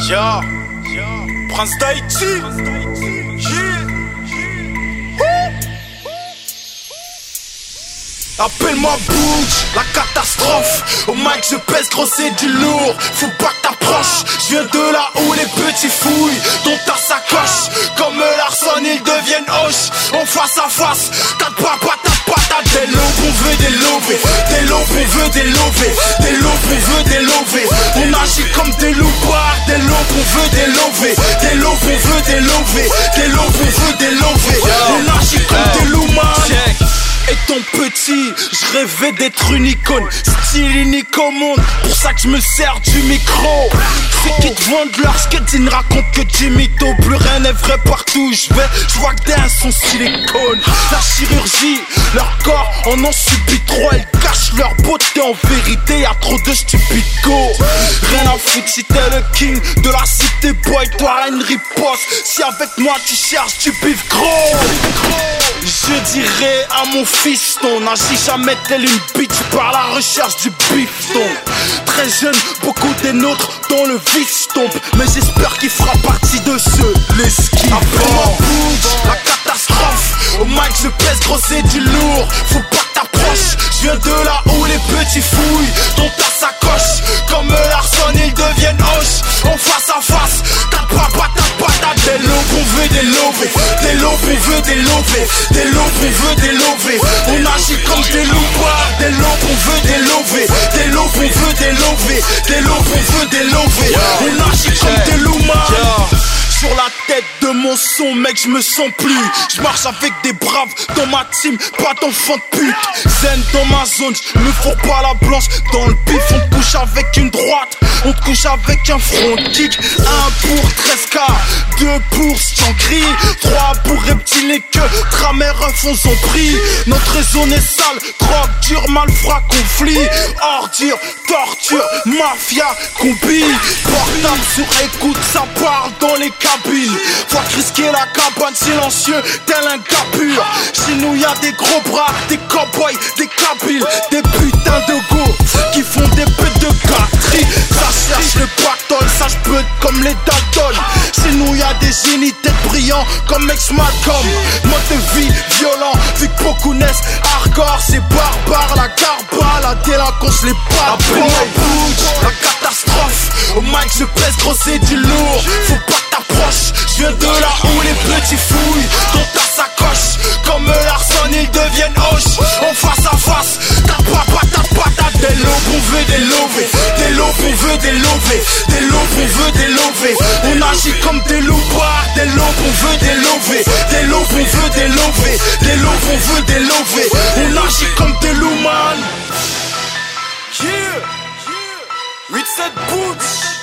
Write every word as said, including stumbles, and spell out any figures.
Yeah, Prince d'Haïti. Appelle-moi Butch, la catastrophe. Au mic je pèse gros c'est du lourd. Faut pas que t'approches. Je viens de là où les petits fouillent dans ta sacoche. Comme Larson ils deviennent hoche. En face à face, t'as pas patate patate. Des lobes on veut des lobés. Des lobes on veut des lobés. Des lobes on veut des lobés. On agit comme des loupards. Des lobes on veut des lobés. Des lobes on veut des lobés. Des lobes on veut des lobés. On agit comme des loupards. Étant petit, je rêvais d'être une icône, style unique au monde, pour ça que je me sers du micro. Ceux qui te vendent leur skate, ils ne racontent que du mytho. Plus rien n'est vrai partout où je vais, je vois que des uns sont silicone. La chirurgie, leur corps en en subit trop, elles cachent leur beauté. En vérité, y'a trop de stupides go. Rien à foutre si t'es le king de la cité, boy, toi une riposte. Si avec moi tu cherches du bif gros, je dirais à mon fiston, n'agis jamais tel une bitch par la recherche du bifton. Très jeune, beaucoup des nôtres dont le vice tombe, mais j'espère qu'il fera partie de ceux, les skis. Appelle-moi Butch, la catastrophe. Au mic je pèse gros c'est du lourd. Faut pas que t'approches. Je viens de là où les petits fouillent dans ta sacoche. Comme Larson ils deviennent hoche. En face à face, t'as pas patate patate. Des lobes on veut des lobés. Des lobes on veut des lobés. Des lobes on veut des lobés. On agit comme des loupards. Des lobes on veut des lobés. Des lobes on veut des lobés. Des lobes on veut des lobés. On agit comme des loupards. Sur la tête de mon son, mec, je me sens plus. Je marche avec des braves dans ma team, pas d'enfant de pute. Zen dans ma zone, je me fourre pas la blanche. Dans le pif, on te couche avec une droite, on te couche avec un front kick. Un pour treize K, deux pour Chancry, trois pour reptiles et que tramers font son prix. Notre zone est sale, drogue, dur, malfrat, conflit. Ordure, torture, mafia, combi. Portable sur écoute, ça parle dans les cabines. Faut risquer la cabane silencieux tel un gars pur. Chez nous y'a des gros bras, des cowboys, des kabyles, des putains de go qui font des putes de gâterie. Ça cherche le pactole, ça j'peux comme les Dalton. Chez nous y'a des génies têtes brillants comme ex-Malcolm. Mode de vie violent, vu que beaucoup naissent hardcore. C'est barbare, la garba, la délinquance, les barres. Appelle-moi Butch, la catastrophe. Au mic je pèse gros c'est du lourd. Faut pas que t'approches. Je viens de là où les petits fouillent dans ta sacoche. Comme Larson ils deviennent hoche. En face à face, t'as pas patate patate. Des lobes on veut des lobés. Des lobes on veut des lobés. Des lobes on veut des lobés. On agit comme des loupards. Des lobes on veut des lobés. Des lobes on veut des lobés. Des lobes on veut des lobés. On agit comme des louman. Yeah, huit sept Butch.